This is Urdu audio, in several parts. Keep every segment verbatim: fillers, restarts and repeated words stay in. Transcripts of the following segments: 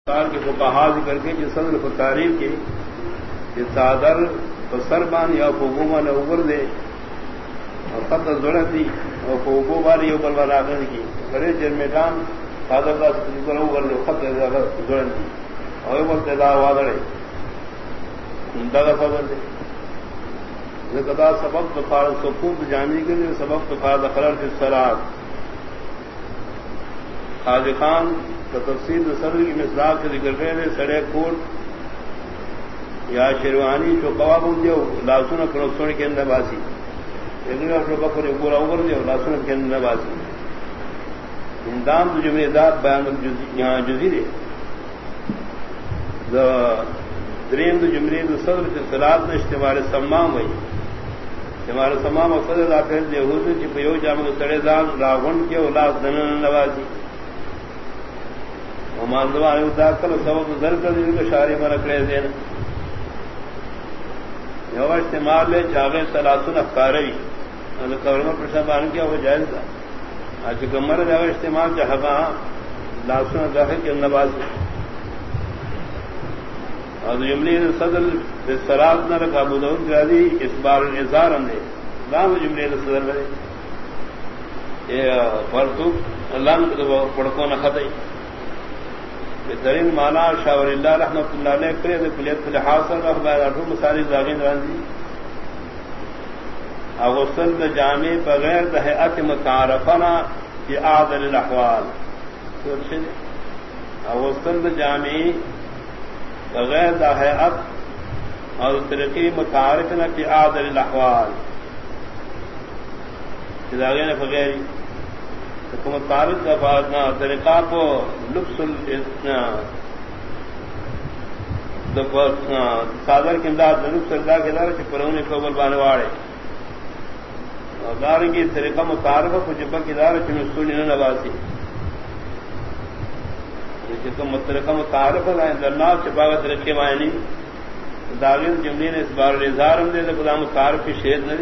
کے فقہا ذکر کے جس صدر کو تعریف کی کہ صادر سربان یا فوگوما نے اوپر دے اور خط ضرورت دی اور فوگو باری اوپر والا کی بڑے جرمیدان صادر کا اوپر دے خط ضرورت دی اور اوپر تعداد وادڑے دگا صدر دے زکدا سبب تو فارغ سکوت جانی کے لیے سبب تو فارغ قرار فی الصلاۃ حاج خان تو تفصیل صدر کی مصداق سے ذکر کرے سڑے کوٹ یا شیروانی جو قواب دے لاسن پروسوڑ کے اندر باسی بکر پورا اوپر دے لاسن کے اندر باسی اندام تو جمعے داد بیان یہاں جزی دے دریم تو جمعے تو صدر کے سلاد نے اشتمال سمام ہوئی ہمارے تمام صدر داخل دے ہوتے چپیو جامع سڑے دان راغن کے اولاد دنن نوازی ماندوان داخل سبب در کر کو شاری میں رکھے دینا یہ استعمال لے چاغے سلاسن افکاروی کورما پرشن بان کیا وہ جائز تھا آج کمر جاغ استعمال چاہا لاسن داخل کے نواز اور جملے صدر سراب نہ رکھا بدون جادی اس بار اظہار اندے لام جملے صدر لے یہ فرتو اللہ پڑکو نہ خطئی بہترین مانا شاور اللہ رحمۃ اللہ علیہ کرے کلیت الحاصل اخبار مساری زاغین رانزی اغسل میں جامع بغیر دہیت متعارفنا فی اعدل الاحوال اغسل میں جامع بغیر دہیت اور طریقی متعارفنا فی اعدل الاحوال زاغین بغیر حکومت تعارف کا فاضنا طریقہ کو لبس صادر کے امداد لبس اللہ کے دار پرونے کو بانے واڑے دار کی طریقہ متعارف کو جبا کی دار چنسونی نہ نواسی طریقہ متعارف ہے درنا چپاغ طریقے معنی داغل جملی نے اس بار اظہار ہم دے خدا متعارف کی شہد نہ دی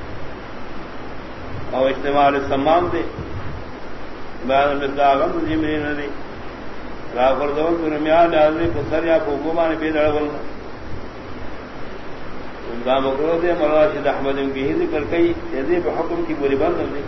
اور استعمال سمام دے بعد میں داغم جملی نہ دی راغر دول درمیان آدمی کو سر یا حکومہ نے بھی لڑول دام کرو دے مراشد احمد کی ہی ذکر کئی یدی بحکم کی بری بند دی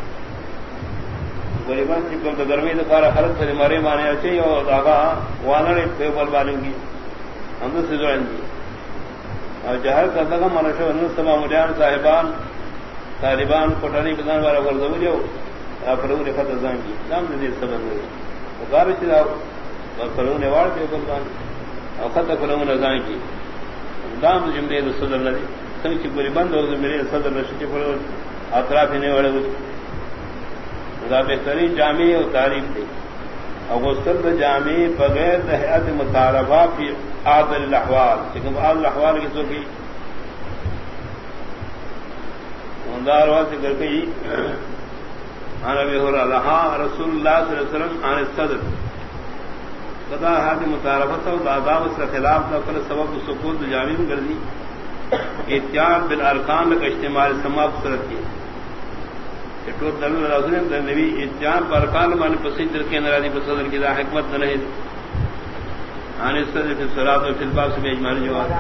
بری بند کی کم گرمی دکارا خرد سے مارے مانے اچھے اور داغا وانڑے پیپر بالوں کی ہم سے جوائن دی اور جہر کرتا کا منشو انسما مجان صاحبان طالبان کوٹانی بدان والا ورزو جو فرون خط ازان کی نام نے سبب ہوئی غار چلا فرون واڑ پہ قربان اور خط فرون ازان کی نام جملے صدر نے سنگ کی پوری بند ہو میرے صدر رشید پر اطراف نے والے خدا بہترین جامع اور تعریف تھی اور وہ سرد جامع بغیر دہیت متعارفہ فی اعدل الاحوال لیکن اعدل الاحوال کی تو بھی دار واسطے کر کے عن ابي هريره رسول الله صلى الله عليه وسلم عن الصدر قضا هذه متعارفه وآداب اس خلاف نقل سبب سقوط جامع گردی اتیان بالارکان کا اجتماع سماع صورت کی تو دل رسول نبی اتیان ارکان مان پسند کے ناراضی صدر کی حکمت نہیں عن الصدر في الصلاة وفي الباب سے اجمال جواب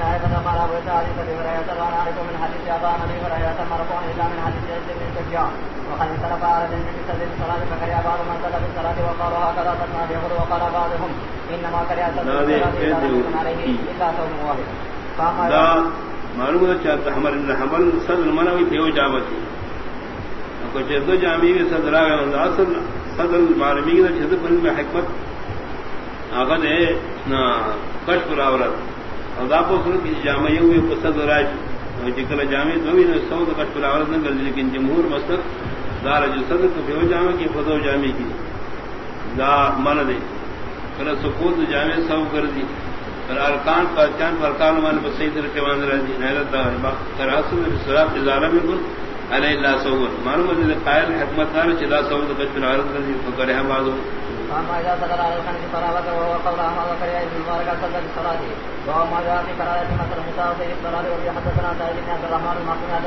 وقد اختلف على ذلك في سبيل الصلاة فكره بعض من صلى في الصلاة وقالوا هكذا تسمع يقول وقال بعضهم إنما كره الصلاة عليه إلا صوم واحد لا معلوم ہے چاہتا ہمارے حمل صدر منوی پیو جامتی کچھ دو جامی کے صدر آگئے اصل صدر معلومی کی چھت پر میں حکمت آغد ہے کشف راورت اور داپو سنو کسی جامعی ہوئی کو صدر آج جکل جامع دوی نے سعود کشف راورت نہ کر لیکن جمہور مسلک دار جو صدر کو پیو جامع کی فضو جامع کی دا من دے کل سقوط جامع سو کر دی پر ارکان پر چاند پر ارکان مان پر صحیح طرح مان رہی حیرت کراس میں صراط ادارہ میں کل علی اللہ سور معلوم ہے قائل حکمت دار چلا سعود کشف راورت کر دی فکر ہے بعض فما إذا صدر على الخنف صلاة وهو قول أحمد وكريه ابن المبارك صلى في الصلاة وهو ما جاء في قراءة مثل حساب في الصلاة وفي حدثنا سعيد بن عبد الرحمن المعصوم